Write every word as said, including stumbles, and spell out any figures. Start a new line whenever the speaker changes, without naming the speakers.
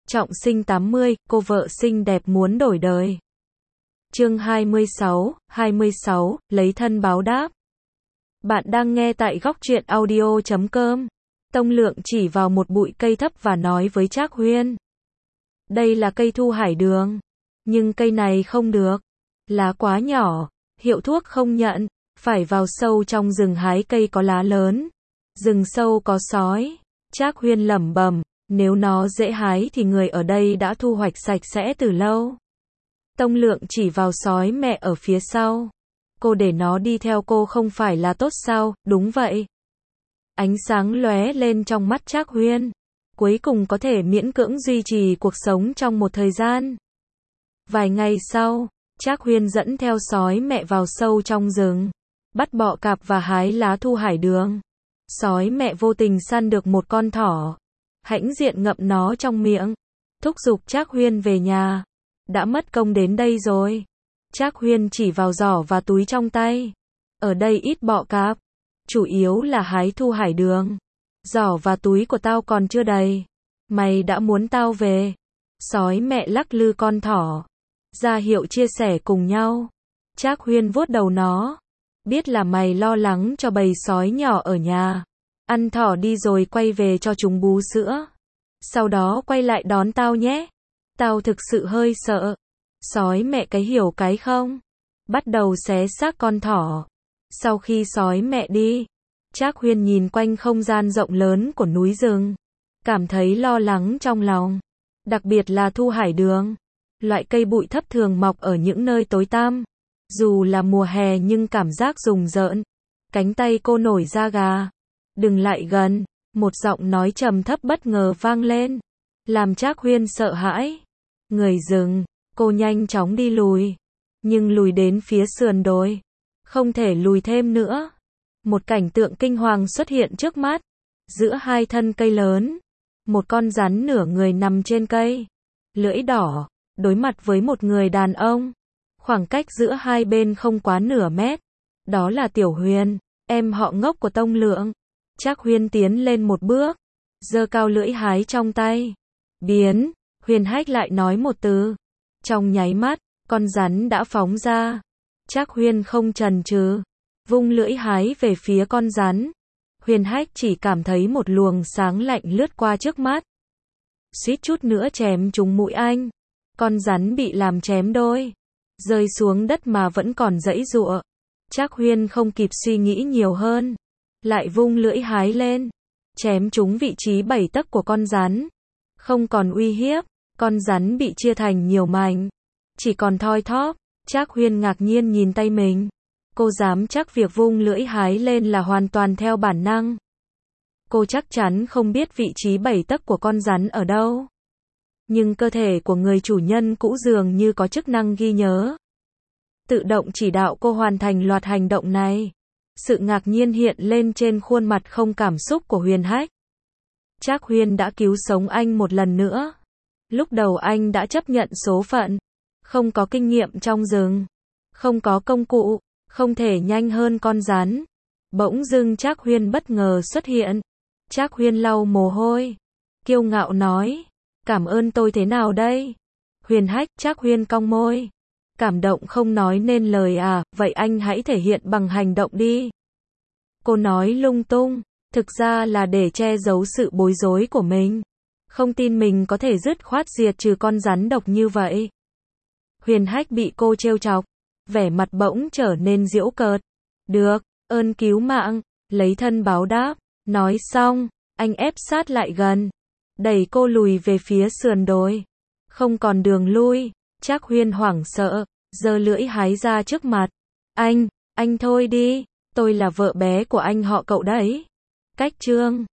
Trọng sinh tám mươi, cô vợ xinh đẹp muốn đổi đời. Chương hai mươi sáu, hai mươi sáu, lấy thân báo đáp. Bạn đang nghe tại góc truyện audio chấm com. Tông Lượng chỉ vào một bụi cây thấp và nói với Trác Huyên. Đây là cây thu hải đường. Nhưng cây này không được. Lá quá nhỏ. Hiệu thuốc không nhận. Phải vào sâu trong rừng hái cây có lá lớn. Rừng sâu có sói. Trác Huyên lẩm bẩm. Nếu nó dễ hái thì người ở đây đã thu hoạch sạch sẽ từ lâu. Tông Lượng chỉ vào sói mẹ ở phía sau. Cô để nó đi theo cô không phải là tốt sao? Đúng vậy. Ánh sáng lóe lên trong mắt Trác Huyên. Cuối cùng có thể miễn cưỡng duy trì cuộc sống trong một thời gian. Vài ngày sau, Trác Huyên dẫn theo sói mẹ vào sâu trong rừng. Bắt bọ cạp và hái lá thu hải đường. Sói mẹ vô tình săn được một con thỏ. Hãnh diện ngậm nó trong miệng. Thúc giục Trác Huyên về nhà. Đã mất công đến đây rồi. Trác Huyên chỉ vào giỏ và túi trong tay. Ở đây ít bọ cạp. Chủ yếu là hái thu hải đường. Giỏ và túi của tao còn chưa đầy. Mày đã muốn tao về. Sói mẹ lắc lư con thỏ. Ra hiệu chia sẻ cùng nhau. Trác Huyên vuốt đầu nó. Biết là mày lo lắng cho bầy sói nhỏ ở nhà. Ăn thỏ đi rồi quay về cho chúng bú sữa. Sau đó quay lại đón tao nhé. Tao thực sự hơi sợ. Sói mẹ cái hiểu cái không. Bắt đầu xé xác con thỏ. Sau khi sói mẹ đi, Trác Huyên nhìn quanh không gian rộng lớn của núi rừng. Cảm thấy lo lắng trong lòng. Đặc biệt là thu hải đường. Loại cây bụi thấp thường mọc ở những nơi tối tăm. Dù là mùa hè nhưng cảm giác rùng rợn. Cánh tay cô nổi da gà. Đừng lại gần. Một giọng nói trầm thấp bất ngờ vang lên. Làm Trác Huyên sợ hãi. Người dừng. Cô nhanh chóng đi lùi. Nhưng lùi đến phía sườn đồi. Không thể lùi thêm nữa. Một cảnh tượng kinh hoàng xuất hiện trước mắt. Giữa hai thân cây lớn. Một con rắn nửa người nằm trên cây. Lưỡi đỏ. Đối mặt với một người đàn ông. Khoảng cách giữa hai bên không quá nửa mét. Đó là Tiểu Huyền, em họ ngốc của Tông Lượng. Trác Huyên tiến lên một bước. Giơ cao lưỡi hái trong tay. Biến. Huyền Hách lại nói một từ. Trong nháy mắt, con rắn đã phóng ra. Trác Huyên không chần chừ. Vung lưỡi hái về phía con rắn. Huyền Hách chỉ cảm thấy một luồng sáng lạnh lướt qua trước mắt. Suýt chút nữa chém trúng mũi anh. Con rắn bị làm chém đôi. Rơi xuống đất mà vẫn còn giãy giụa. Trác Huyên không kịp suy nghĩ nhiều hơn. Lại vung lưỡi hái lên. Chém trúng vị trí bảy tấc của con rắn. Không còn uy hiếp. Con rắn bị chia thành nhiều mảnh. Chỉ còn thoi thóp. Trác Huyên ngạc nhiên nhìn tay mình. Cô dám chắc việc vung lưỡi hái lên là hoàn toàn theo bản năng. Cô chắc chắn không biết vị trí bảy tấc của con rắn ở đâu. Nhưng cơ thể của người chủ nhân cũ dường như có chức năng ghi nhớ. Tự động chỉ đạo cô hoàn thành loạt hành động này. Sự ngạc nhiên hiện lên trên khuôn mặt không cảm xúc của Huyền Hách. Trác Huyên đã cứu sống anh một lần nữa. Lúc đầu anh đã chấp nhận số phận. Không có kinh nghiệm trong rừng. Không có công cụ. Không thể nhanh hơn con rắn. Bỗng dưng Trác Huyên bất ngờ xuất hiện. Trác Huyên lau mồ hôi. Kiêu ngạo nói. Cảm ơn tôi thế nào đây? Huyền Hách. Trác Huyên cong môi. Cảm động không nói nên lời à, vậy anh hãy thể hiện bằng hành động đi. Cô nói lung tung. Thực ra là để che giấu sự bối rối của mình. Không tin mình có thể dứt khoát diệt trừ con rắn độc như vậy. Huyền Hách bị cô trêu chọc. Vẻ mặt bỗng trở nên giễu cợt. Được, ơn cứu mạng, lấy thân báo đáp. Nói xong, anh ép sát lại gần. Đẩy cô lùi về phía sườn đồi. Không còn đường lui. Trác Huyên hoảng sợ. Giơ lưỡi hái ra trước mặt. Anh, anh thôi đi. Tôi là vợ bé của anh họ cậu đấy. Cách chương.